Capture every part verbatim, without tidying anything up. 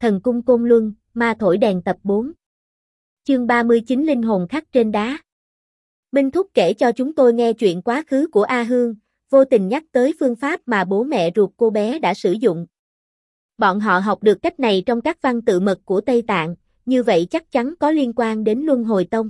Thần cung Côn Luân, ma thổi đèn tập bốn. Chương ba mươi chín Linh hồn khắc trên đá. Minh Thúc kể cho chúng tôi nghe chuyện quá khứ của A Hương, vô tình nhắc tới phương pháp mà bố mẹ ruột cô bé đã sử dụng. Bọn họ học được cách này trong các văn tự mật của Tây Tạng, như vậy chắc chắn có liên quan đến Luân Hồi Tông.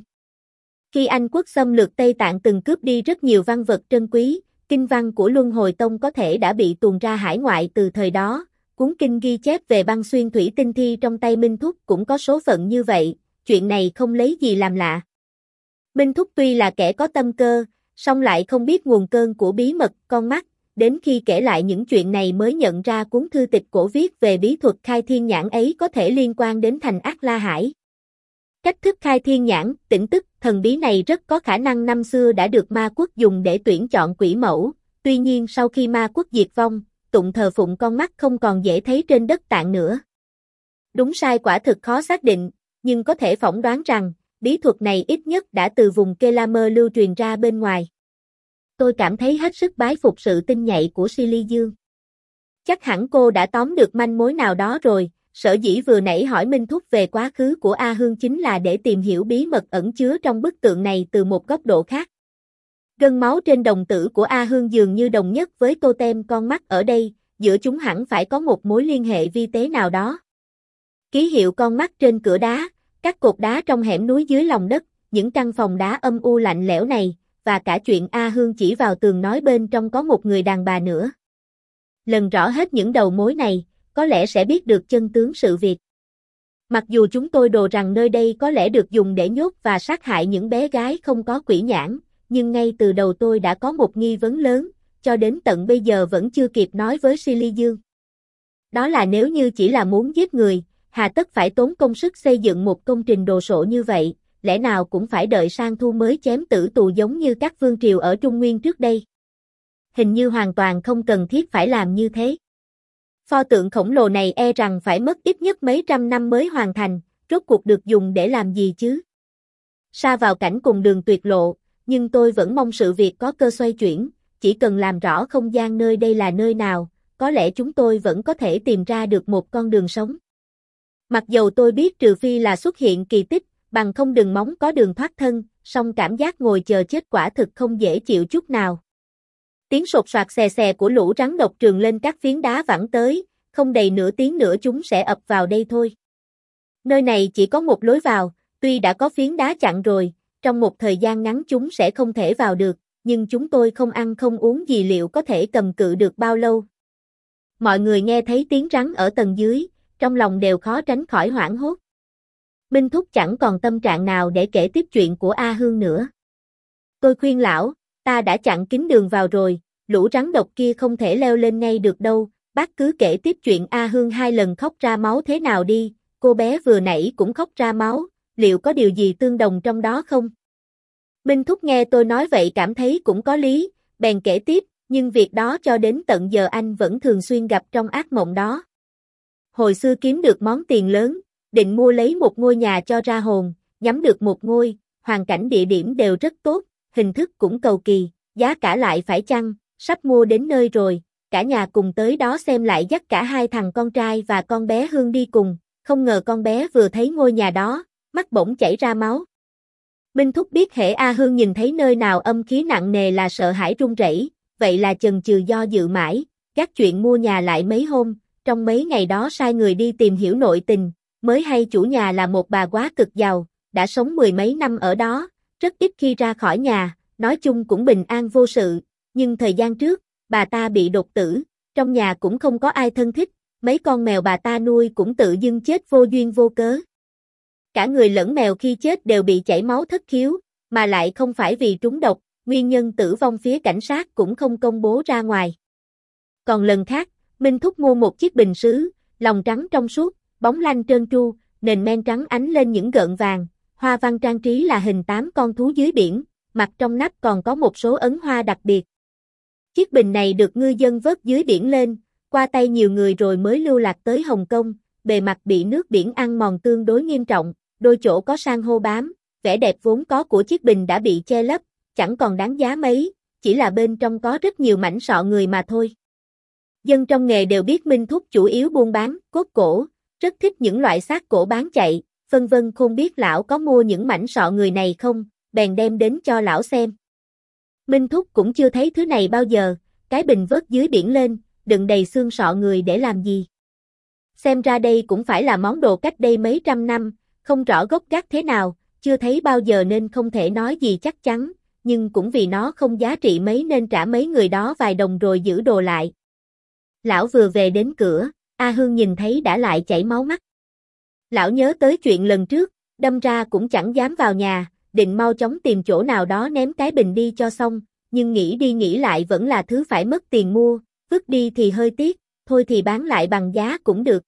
Khi Anh quốc xâm lược Tây Tạng từng cướp đi rất nhiều văn vật trân quý, kinh văn của Luân Hồi Tông có thể đã bị tuồn ra hải ngoại từ thời đó. Cuốn kinh ghi chép về băng xuyên thủy tinh thi trong tay Minh Thúc cũng có số phận như vậy, chuyện này không lấy gì làm lạ. Minh Thúc tuy là kẻ có tâm cơ, song lại không biết nguồn cơn của bí mật con mắt, đến khi kể lại những chuyện này mới nhận ra cuốn thư tịch cổ viết về bí thuật khai thiên nhãn ấy có thể liên quan đến thành Ác La Hải. Cách thức khai thiên nhãn, tỉnh tức, thần bí này rất có khả năng năm xưa đã được ma quốc dùng để tuyển chọn quỷ mẫu, tuy nhiên sau khi ma quốc diệt vong, tụng thờ phụng con mắt không còn dễ thấy trên đất Tạng nữa. Đúng sai quả thực khó xác định, nhưng có thể phỏng đoán rằng, bí thuật này ít nhất đã từ vùng Kelamer lưu truyền ra bên ngoài. Tôi cảm thấy hết sức bái phục sự tinh nhạy của Silly Dương. Chắc hẳn cô đã tóm được manh mối nào đó rồi, sở dĩ vừa nãy hỏi Minh Thúc về quá khứ của A Hương chính là để tìm hiểu bí mật ẩn chứa trong bức tượng này từ một góc độ khác. Gân máu trên đồng tử của A Hương dường như đồng nhất với totem con mắt ở đây, giữa chúng hẳn phải có một mối liên hệ vi tế nào đó. Ký hiệu con mắt trên cửa đá, các cột đá trong hẻm núi dưới lòng đất, những căn phòng đá âm u lạnh lẽo này, và cả chuyện A Hương chỉ vào tường nói bên trong có một người đàn bà nữa. Lần rõ hết những đầu mối này, có lẽ sẽ biết được chân tướng sự việc. Mặc dù chúng tôi đồ rằng nơi đây có lẽ được dùng để nhốt và sát hại những bé gái không có quỷ nhãn, nhưng ngay từ đầu tôi đã có một nghi vấn lớn, cho đến tận bây giờ vẫn chưa kịp nói với Silly Dương. Đó là nếu như chỉ là muốn giết người, hà tất phải tốn công sức xây dựng một công trình đồ sộ như vậy, lẽ nào cũng phải đợi sang thu mới chém tử tù giống như các vương triều ở Trung Nguyên trước đây. Hình như hoàn toàn không cần thiết phải làm như thế. Pho tượng khổng lồ này e rằng phải mất ít nhất mấy trăm năm mới hoàn thành, rốt cuộc được dùng để làm gì chứ? Sa vào cảnh cùng đường tuyệt lộ, nhưng tôi vẫn mong sự việc có cơ xoay chuyển, chỉ cần làm rõ không gian nơi đây là nơi nào, có lẽ chúng tôi vẫn có thể tìm ra được một con đường sống. Mặc dầu tôi biết trừ phi là xuất hiện kỳ tích, bằng không đừng mong có đường thoát thân, song cảm giác ngồi chờ chết quả thực không dễ chịu chút nào. Tiếng sột soạt xè xè của lũ rắn độc trường lên các phiến đá vẳng tới, không đầy nửa tiếng nữa chúng sẽ ập vào đây thôi. Nơi này chỉ có một lối vào, tuy đã có phiến đá chặn rồi, trong một thời gian ngắn chúng sẽ không thể vào được, nhưng chúng tôi không ăn không uống gì liệu có thể cầm cự được bao lâu. Mọi người nghe thấy tiếng rắn ở tầng dưới, trong lòng đều khó tránh khỏi hoảng hốt. Minh Thúc chẳng còn tâm trạng nào để kể tiếp chuyện của A Hương nữa. Tôi khuyên lão, ta đã chặn kín đường vào rồi, lũ rắn độc kia không thể leo lên ngay được đâu, bác cứ kể tiếp chuyện A Hương hai lần khóc ra máu thế nào đi, cô bé vừa nãy cũng khóc ra máu, liệu có điều gì tương đồng trong đó không? Minh Thúc nghe tôi nói vậy cảm thấy cũng có lý, bèn kể tiếp, nhưng việc đó cho đến tận giờ anh vẫn thường xuyên gặp trong ác mộng đó. Hồi xưa kiếm được món tiền lớn, định mua lấy một ngôi nhà cho ra hồn, nhắm được một ngôi, hoàn cảnh địa điểm đều rất tốt, hình thức cũng cầu kỳ, giá cả lại phải chăng, sắp mua đến nơi rồi, cả nhà cùng tới đó xem lại dắt cả hai thằng con trai và con bé Hương đi cùng, không ngờ con bé vừa thấy ngôi nhà đó, mắt bỗng chảy ra máu. Minh Thúc biết hễ A Hương nhìn thấy nơi nào âm khí nặng nề là sợ hãi run rẩy, vậy là chần chừ do dự mãi, gác chuyện mua nhà lại mấy hôm, trong mấy ngày đó sai người đi tìm hiểu nội tình, mới hay chủ nhà là một bà quá cực giàu, đã sống mười mấy năm ở đó, rất ít khi ra khỏi nhà, nói chung cũng bình an vô sự, nhưng thời gian trước, bà ta bị đột tử, trong nhà cũng không có ai thân thích, mấy con mèo bà ta nuôi cũng tự dưng chết vô duyên vô cớ. Cả người lẫn mèo khi chết đều bị chảy máu thất khiếu, mà lại không phải vì trúng độc, nguyên nhân tử vong phía cảnh sát cũng không công bố ra ngoài. Còn lần khác, Minh Thúc mua một chiếc bình sứ, lòng trắng trong suốt, bóng lanh trơn tru, nền men trắng ánh lên những gợn vàng, hoa văn trang trí là hình tám con thú dưới biển, mặt trong nắp còn có một số ấn hoa đặc biệt. Chiếc bình này được ngư dân vớt dưới biển lên, qua tay nhiều người rồi mới lưu lạc tới Hồng Kông, bề mặt bị nước biển ăn mòn tương đối nghiêm trọng, đôi chỗ có san hô bám, vẻ đẹp vốn có của chiếc bình đã bị che lấp, chẳng còn đáng giá mấy, chỉ là bên trong có rất nhiều mảnh sọ người mà thôi. Dân trong nghề đều biết Minh Thúc chủ yếu buôn bán cốt cổ, rất thích những loại xác cổ bán chạy, vân vân không biết lão có mua những mảnh sọ người này không, bèn đem đến cho lão xem. Minh Thúc cũng chưa thấy thứ này bao giờ, cái bình vớt dưới biển lên, đựng đầy xương sọ người để làm gì. Xem ra đây cũng phải là món đồ cách đây mấy trăm năm, không rõ gốc gác thế nào, chưa thấy bao giờ nên không thể nói gì chắc chắn, nhưng cũng vì nó không giá trị mấy nên trả mấy người đó vài đồng rồi giữ đồ lại. Lão vừa về đến cửa, A Hương nhìn thấy đã lại chảy máu mắt. Lão nhớ tới chuyện lần trước, đâm ra cũng chẳng dám vào nhà, định mau chóng tìm chỗ nào đó ném cái bình đi cho xong, nhưng nghĩ đi nghĩ lại vẫn là thứ phải mất tiền mua, vứt đi thì hơi tiếc, thôi thì bán lại bằng giá cũng được.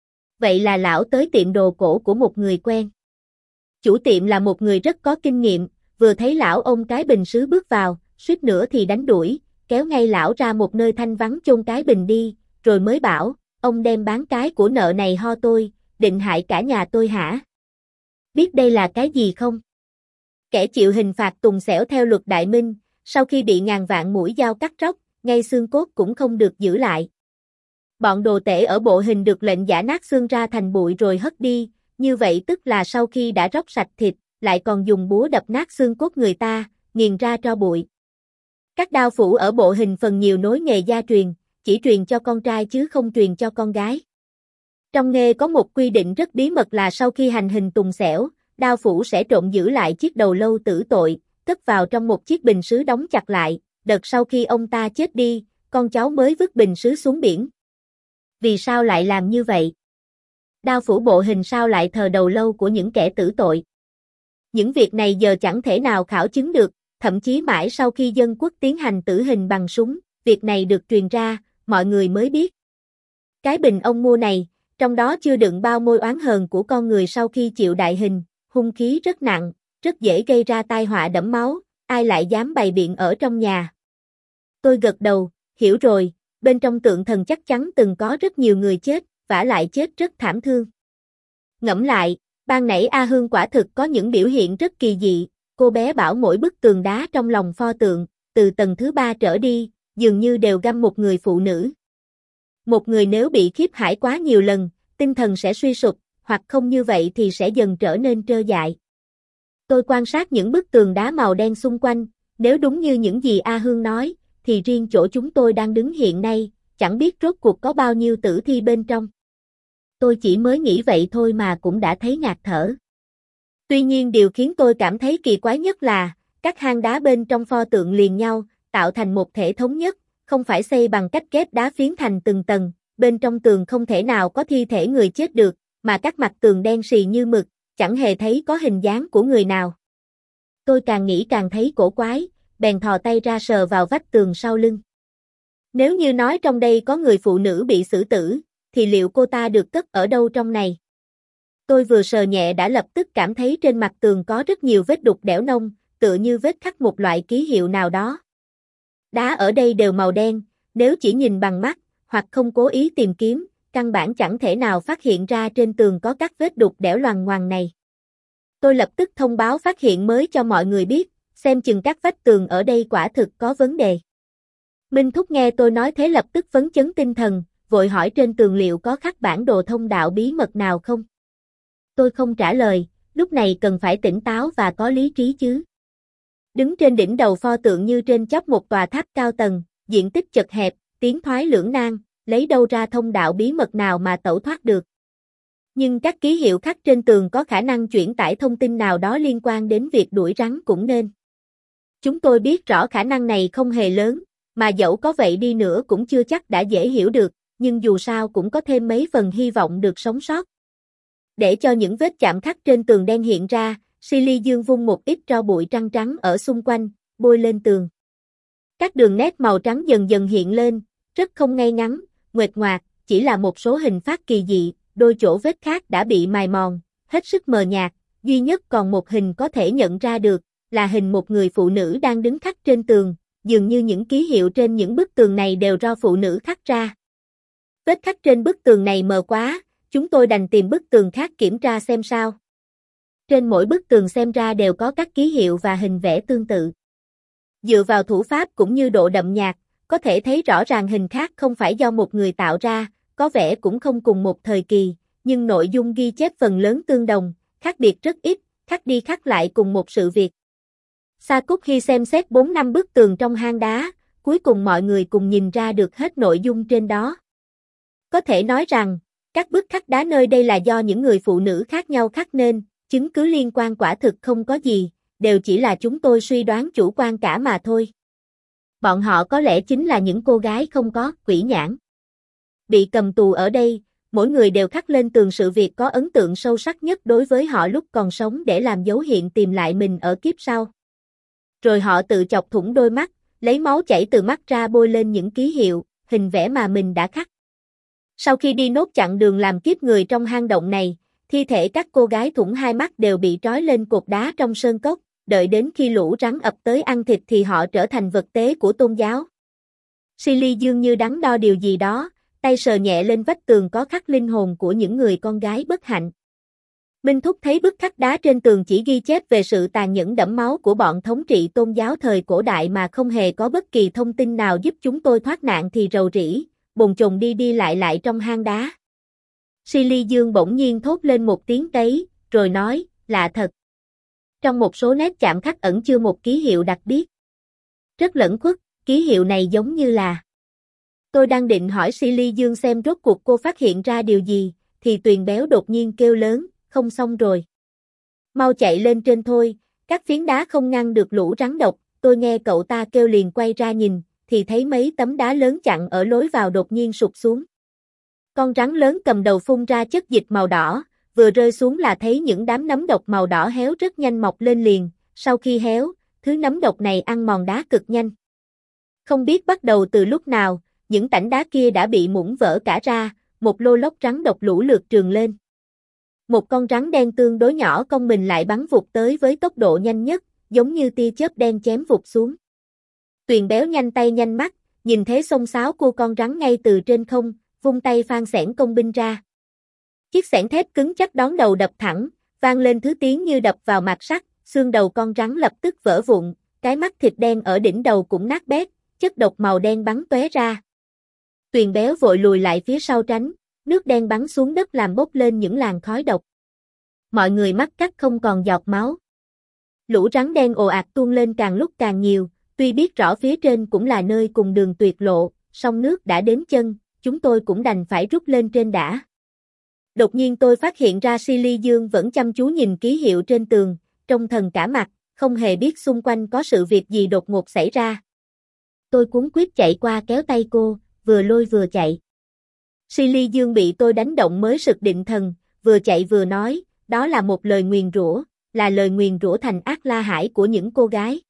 Vậy là lão tới tiệm đồ cổ của một người quen. Chủ tiệm là một người rất có kinh nghiệm, vừa thấy lão ôm cái bình sứ bước vào, suýt nữa thì đánh đuổi, kéo ngay lão ra một nơi thanh vắng chôn cái bình đi, rồi mới bảo, ông đem bán cái của nợ này ho tôi, định hại cả nhà tôi hả? Biết đây là cái gì không? Kẻ chịu hình phạt tùng xẻo theo luật Đại Minh, sau khi bị ngàn vạn mũi dao cắt róc, ngay xương cốt cũng không được giữ lại. Bọn đồ tể ở bộ hình được lệnh giã nát xương ra thành bụi rồi hất đi, như vậy tức là sau khi đã róc sạch thịt, lại còn dùng búa đập nát xương cốt người ta, nghiền ra tro bụi. Các đao phủ ở bộ hình phần nhiều nối nghề gia truyền, chỉ truyền cho con trai chứ không truyền cho con gái. Trong nghề có một quy định rất bí mật là sau khi hành hình tùng xẻo, đao phủ sẽ trộm giữ lại chiếc đầu lâu tử tội, cất vào trong một chiếc bình sứ đóng chặt lại, đợt sau khi ông ta chết đi, con cháu mới vứt bình sứ xuống biển. Vì sao lại làm như vậy? Đao phủ bộ hình sao lại thờ đầu lâu của những kẻ tử tội? Những việc này giờ chẳng thể nào khảo chứng được, thậm chí mãi sau khi dân quốc tiến hành tử hình bằng súng, việc này được truyền ra, mọi người mới biết. Cái bình ông mua này, trong đó chưa đựng bao môi oán hờn của con người sau khi chịu đại hình, hung khí rất nặng, rất dễ gây ra tai họa đẫm máu, ai lại dám bày biện ở trong nhà. Tôi gật đầu, hiểu rồi, bên trong tượng thần chắc chắn từng có rất nhiều người chết, vả lại chết rất thảm thương. Ngẫm lại, ban nãy A Hương quả thực có những biểu hiện rất kỳ dị, cô bé bảo mỗi bức tường đá trong lòng pho tượng, từ tầng thứ ba trở đi, dường như đều găm một người phụ nữ. Một người nếu bị khiếp hải quá nhiều lần, tinh thần sẽ suy sụp, hoặc không như vậy thì sẽ dần trở nên trơ dại. Tôi quan sát những bức tường đá màu đen xung quanh, nếu đúng như những gì A Hương nói, thì riêng chỗ chúng tôi đang đứng hiện nay, chẳng biết rốt cuộc có bao nhiêu tử thi bên trong. Tôi chỉ mới nghĩ vậy thôi mà cũng đã thấy ngạt thở. Tuy nhiên điều khiến tôi cảm thấy kỳ quái nhất là, các hang đá bên trong pho tượng liền nhau, tạo thành một thể thống nhất, không phải xây bằng cách ghép đá phiến thành từng tầng, bên trong tường không thể nào có thi thể người chết được, mà các mặt tường đen sì như mực, chẳng hề thấy có hình dáng của người nào. Tôi càng nghĩ càng thấy cổ quái, bèn thò tay ra sờ vào vách tường sau lưng. Nếu như nói trong đây có người phụ nữ bị xử tử, thì liệu cô ta được cất ở đâu trong này? Tôi vừa sờ nhẹ đã lập tức cảm thấy trên mặt tường có rất nhiều vết đục đẽo nông, tựa như vết khắc một loại ký hiệu nào đó. Đá ở đây đều màu đen, nếu chỉ nhìn bằng mắt, hoặc không cố ý tìm kiếm, căn bản chẳng thể nào phát hiện ra trên tường có các vết đục đẽo loằng ngoằng này. Tôi lập tức thông báo phát hiện mới cho mọi người biết, xem chừng các vách tường ở đây quả thực có vấn đề. Minh Thúc nghe tôi nói thế lập tức phấn chấn tinh thần, vội hỏi trên tường liệu có khắc bản đồ thông đạo bí mật nào không? Tôi không trả lời, lúc này cần phải tỉnh táo và có lý trí chứ. Đứng trên đỉnh đầu pho tượng như trên chóp một tòa tháp cao tầng, diện tích chật hẹp, tiến thoái lưỡng nan, lấy đâu ra thông đạo bí mật nào mà tẩu thoát được. Nhưng các ký hiệu khắc trên tường có khả năng chuyển tải thông tin nào đó liên quan đến việc đuổi rắn cũng nên. Chúng tôi biết rõ khả năng này không hề lớn, mà dẫu có vậy đi nữa cũng chưa chắc đã dễ hiểu được, nhưng dù sao cũng có thêm mấy phần hy vọng được sống sót. Để cho những vết chạm khắc trên tường đen hiện ra, Silly Dương vung một ít tro bụi trắng trắng ở xung quanh, bôi lên tường. Các đường nét màu trắng dần dần hiện lên, rất không ngay ngắn, nguệch ngoạc, chỉ là một số hình phát kỳ dị, đôi chỗ vết khác đã bị mài mòn, hết sức mờ nhạt, duy nhất còn một hình có thể nhận ra được, là hình một người phụ nữ đang đứng khắc trên tường, dường như những ký hiệu trên những bức tường này đều do phụ nữ khắc ra. Vết khắc trên bức tường này mờ quá, chúng tôi đành tìm bức tường khác kiểm tra xem sao. Trên mỗi bức tường xem ra đều có các ký hiệu và hình vẽ tương tự. Dựa vào thủ pháp cũng như độ đậm nhạt, có thể thấy rõ ràng hình khác không phải do một người tạo ra, có vẻ cũng không cùng một thời kỳ, nhưng nội dung ghi chép phần lớn tương đồng, khác biệt rất ít, khắc đi khắc lại cùng một sự việc. Sa Cút Hy xem xét bốn năm bức tường trong hang đá, cuối cùng mọi người cùng nhìn ra được hết nội dung trên đó. Có thể nói rằng, các bức khắc đá nơi đây là do những người phụ nữ khác nhau khắc nên, chứng cứ liên quan quả thực không có gì, đều chỉ là chúng tôi suy đoán chủ quan cả mà thôi. Bọn họ có lẽ chính là những cô gái không có quỷ nhãn. Bị cầm tù ở đây, mỗi người đều khắc lên tường sự việc có ấn tượng sâu sắc nhất đối với họ lúc còn sống để làm dấu hiện tìm lại mình ở kiếp sau. Rồi họ tự chọc thủng đôi mắt, lấy máu chảy từ mắt ra bôi lên những ký hiệu, hình vẽ mà mình đã khắc. Sau khi đi nốt chặng đường làm kiếp người trong hang động này, thi thể các cô gái thủng hai mắt đều bị trói lên cột đá trong sơn cốc, đợi đến khi lũ rắn ập tới ăn thịt thì họ trở thành vật tế của tôn giáo. Silly dường như đắn đo điều gì đó, tay sờ nhẹ lên vách tường có khắc linh hồn của những người con gái bất hạnh. Minh Thúc thấy bức khắc đá trên tường chỉ ghi chép về sự tàn nhẫn đẫm máu của bọn thống trị tôn giáo thời cổ đại mà không hề có bất kỳ thông tin nào giúp chúng tôi thoát nạn thì rầu rĩ, bồn chồn đi đi lại lại trong hang đá. Silly Dương bỗng nhiên thốt lên một tiếng tấy, rồi nói, lạ thật. Trong một số nét chạm khắc ẩn chứa một ký hiệu đặc biệt. Rất lẫn khuất, ký hiệu này giống như là... Tôi đang định hỏi Silly Dương xem rốt cuộc cô phát hiện ra điều gì, thì Tuyền Béo đột nhiên kêu lớn, không xong rồi. Mau chạy lên trên thôi, các phiến đá không ngăn được lũ rắn độc, tôi nghe cậu ta kêu liền quay ra nhìn, thì thấy mấy tấm đá lớn chặn ở lối vào đột nhiên sụp xuống. Con rắn lớn cầm đầu phun ra chất dịch màu đỏ, vừa rơi xuống là thấy những đám nấm độc màu đỏ héo rất nhanh mọc lên liền, sau khi héo, thứ nấm độc này ăn mòn đá cực nhanh. Không biết bắt đầu từ lúc nào, những tảng đá kia đã bị muỗng vỡ cả ra, một lô lốc rắn độc lũ lượt trườn lên. Một con rắn đen tương đối nhỏ cong mình lại bắn vụt tới với tốc độ nhanh nhất, giống như tia chớp đen chém vụt xuống. Tuyền Béo nhanh tay nhanh mắt, nhìn thế xông xáo của con rắn ngay từ trên không, vung tay phan xẻng công binh ra. Chiếc xẻng thép cứng chắc đón đầu đập thẳng, vang lên thứ tiếng như đập vào mạt sắt, xương đầu con rắn lập tức vỡ vụn, cái mắt thịt đen ở đỉnh đầu cũng nát bét, chất độc màu đen bắn tóe ra. Tuyền Béo vội lùi lại phía sau tránh, nước đen bắn xuống đất làm bốc lên những làn khói độc. Mọi người mắt cắt không còn giọt máu. Lũ rắn đen ồ ạt tuôn lên càng lúc càng nhiều, tuy biết rõ phía trên cũng là nơi cùng đường tuyệt lộ, song nước đã đến chân, chúng tôi cũng đành phải rút lên trên đã. Đột nhiên tôi phát hiện ra Silly Dương vẫn chăm chú nhìn ký hiệu trên tường, trông thần cả mặt, không hề biết xung quanh có sự việc gì đột ngột xảy ra. Tôi cuống quýt chạy qua kéo tay cô, vừa lôi vừa chạy. Silly Dương bị tôi đánh động mới sực định thần, vừa chạy vừa nói, đó là một lời nguyền rủa, là lời nguyền rủa thành ác la hãi của những cô gái.